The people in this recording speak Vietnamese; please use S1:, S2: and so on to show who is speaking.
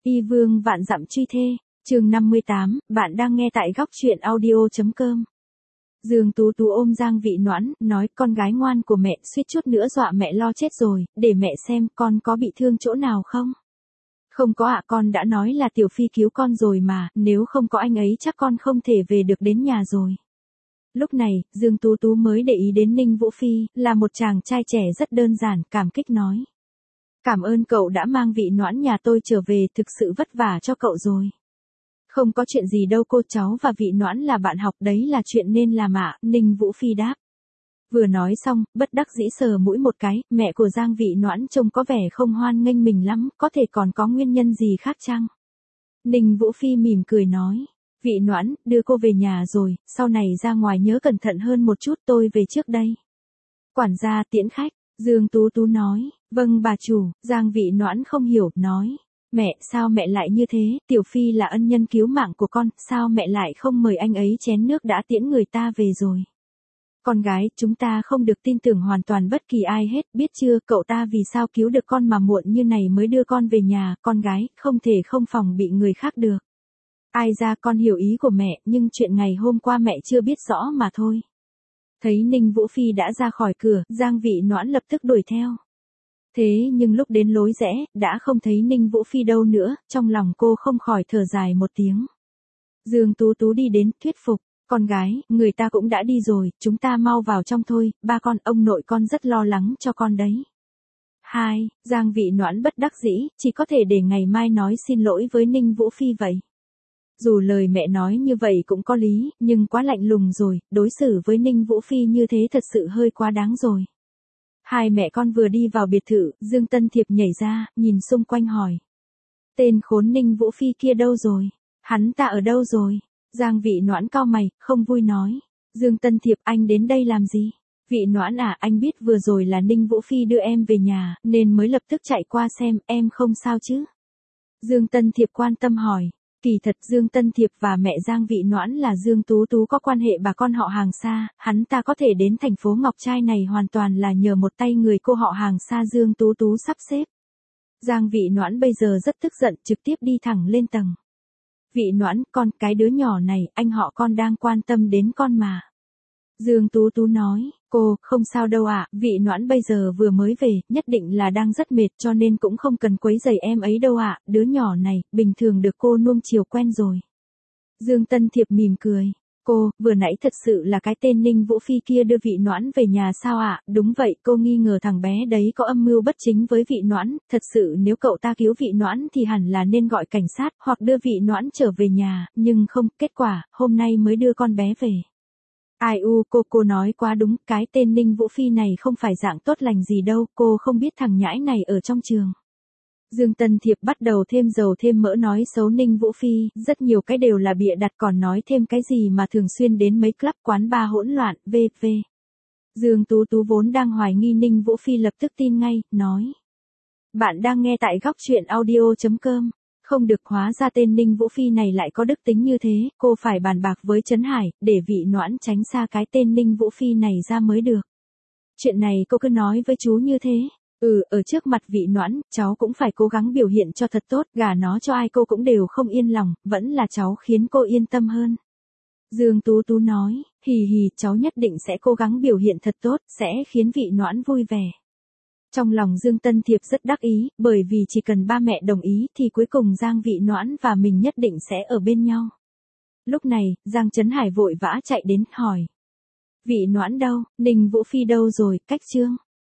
S1: Y vương vạn dặm truy thê, chương 58, bạn đang nghe tại góc truyện audio.com. Dương Tú Tú ôm Giang Vị Noãn, nói con gái ngoan của mẹ suýt chút nữa dọa mẹ lo chết rồi, để mẹ xem con có bị thương chỗ nào không. Không có ạ, con đã nói là Tiểu Phi cứu con rồi mà, nếu không có anh ấy chắc con không thể về được đến nhà rồi. Lúc này, Dương Tú Tú mới để ý đến Ninh Vũ Phi, là một chàng trai trẻ rất đơn giản, cảm kích nói. Cảm ơn cậu đã mang Vị Noãn nhà tôi trở về, thực sự vất vả cho cậu rồi. Không có chuyện gì đâu cô, cháu và Vị Noãn là bạn học, đấy là chuyện nên làm ạ, Ninh Vũ Phi đáp. Vừa nói xong, bất đắc dĩ sờ mũi một cái, mẹ của Giang Vị Noãn trông có vẻ không hoan nghênh mình lắm, có thể còn có nguyên nhân gì khác chăng? Ninh Vũ Phi mỉm cười nói. Vị Noãn, đưa cô về nhà rồi, sau này ra ngoài nhớ cẩn thận hơn một chút, tôi về trước đây. Quản gia tiễn khách, Dương Tú Tú nói. Vâng bà chủ. Giang Vị Noãn không hiểu, nói. Mẹ, sao mẹ lại như thế, Tiểu Phi là ân nhân cứu mạng của con, sao mẹ lại không mời anh ấy chén nước đã tiễn người ta về rồi. Con gái, chúng ta không được tin tưởng hoàn toàn bất kỳ ai hết, biết chưa, cậu ta vì sao cứu được con mà muộn như này mới đưa con về nhà, con gái, không thể không phòng bị người khác được. Ai ra, con hiểu ý của mẹ, nhưng chuyện ngày hôm qua mẹ chưa biết rõ mà thôi. Thấy Ninh Vũ Phi đã ra khỏi cửa, Giang Vị Noãn lập tức đuổi theo. Thế nhưng lúc đến lối rẽ, đã không thấy Ninh Vũ Phi đâu nữa, trong lòng cô không khỏi thở dài một tiếng. Dương Tú Tú đi đến, thuyết phục. Con gái, người ta cũng đã đi rồi, chúng ta mau vào trong thôi, ba con, ông nội con rất lo lắng cho con đấy. Giang Vị Noãn bất đắc dĩ, chỉ có thể để ngày mai nói xin lỗi với Ninh Vũ Phi vậy. Dù lời mẹ nói như vậy cũng có lý, nhưng quá lạnh lùng rồi, đối xử với Ninh Vũ Phi như thế thật sự hơi quá đáng rồi. Hai mẹ con vừa đi vào biệt thự, Dương Tân Thiệp nhảy ra, nhìn xung quanh hỏi. Tên khốn Ninh Vũ Phi kia đâu rồi? Hắn ta ở đâu rồi? Giang Vị Noãn cau mày, không vui nói. Dương Tân Thiệp, anh đến đây làm gì? Vị Noãn à, anh biết vừa rồi là Ninh Vũ Phi đưa em về nhà, nên mới lập tức chạy qua xem, em không sao chứ? Dương Tân Thiệp quan tâm hỏi. Kỳ thật Dương Tân Thiệp và mẹ Giang Vị Noãn là Dương Tú Tú có quan hệ bà con họ hàng xa, hắn ta có thể đến thành phố Ngọc Trai này hoàn toàn là nhờ một tay người cô họ hàng xa Dương Tú Tú sắp xếp. Giang Vị Noãn bây giờ rất tức giận, trực tiếp đi thẳng lên tầng. Vị Noãn, con, cái đứa nhỏ này, anh họ con đang quan tâm đến con mà. Dương Tú Tú nói, cô, không sao đâu ạ, Vị Noãn bây giờ vừa mới về, nhất định là đang rất mệt cho nên cũng không cần quấy rầy em ấy đâu ạ, đứa nhỏ này, bình thường được cô nuông chiều quen rồi. Dương Tân Thiệp mỉm cười, cô, vừa nãy thật sự là cái tên Ninh Vũ Phi kia đưa Vị Noãn về nhà sao ạ, đúng vậy, cô nghi ngờ thằng bé đấy có âm mưu bất chính với Vị Noãn, thật sự nếu cậu ta cứu Vị Noãn thì hẳn là nên gọi cảnh sát, hoặc đưa Vị Noãn trở về nhà, nhưng không, kết quả, hôm nay mới đưa con bé về. Ai u, cô nói quá đúng, cái tên Ninh Vũ Phi này không phải dạng tốt lành gì đâu, cô không biết thằng nhãi này ở trong trường. Dương Tân Thiệp bắt đầu thêm dầu thêm mỡ nói xấu Ninh Vũ Phi, rất nhiều cái đều là bịa đặt, còn nói thêm cái gì mà thường xuyên đến mấy club quán bar hỗn loạn, v.v. Dương Tú Tú vốn đang hoài nghi Ninh Vũ Phi lập tức tin ngay, nói. Bạn đang nghe tại góc truyện audio.com. Không được, hóa ra tên Ninh Vũ Phi này lại có đức tính như thế, cô phải bàn bạc với Trấn Hải, để Vị Noãn tránh xa cái tên Ninh Vũ Phi này ra mới được. Chuyện này cô cứ nói với chú như thế. Ở trước mặt Vị Noãn, cháu cũng phải cố gắng biểu hiện cho thật tốt, gả nó cho ai cô cũng đều không yên lòng, vẫn là cháu khiến cô yên tâm hơn. Dương Tú Tú nói, cháu nhất định sẽ cố gắng biểu hiện thật tốt, sẽ khiến Vị Noãn vui vẻ. Trong lòng Dương Tân Thiệp rất đắc ý, bởi vì chỉ cần ba mẹ đồng ý thì cuối cùng Giang Vị Noãn và mình nhất định sẽ ở bên nhau. Lúc này, Giang Trấn Hải vội vã chạy đến, hỏi. Vị Noãn đâu, Ninh Vũ Phi đâu rồi, cách chương.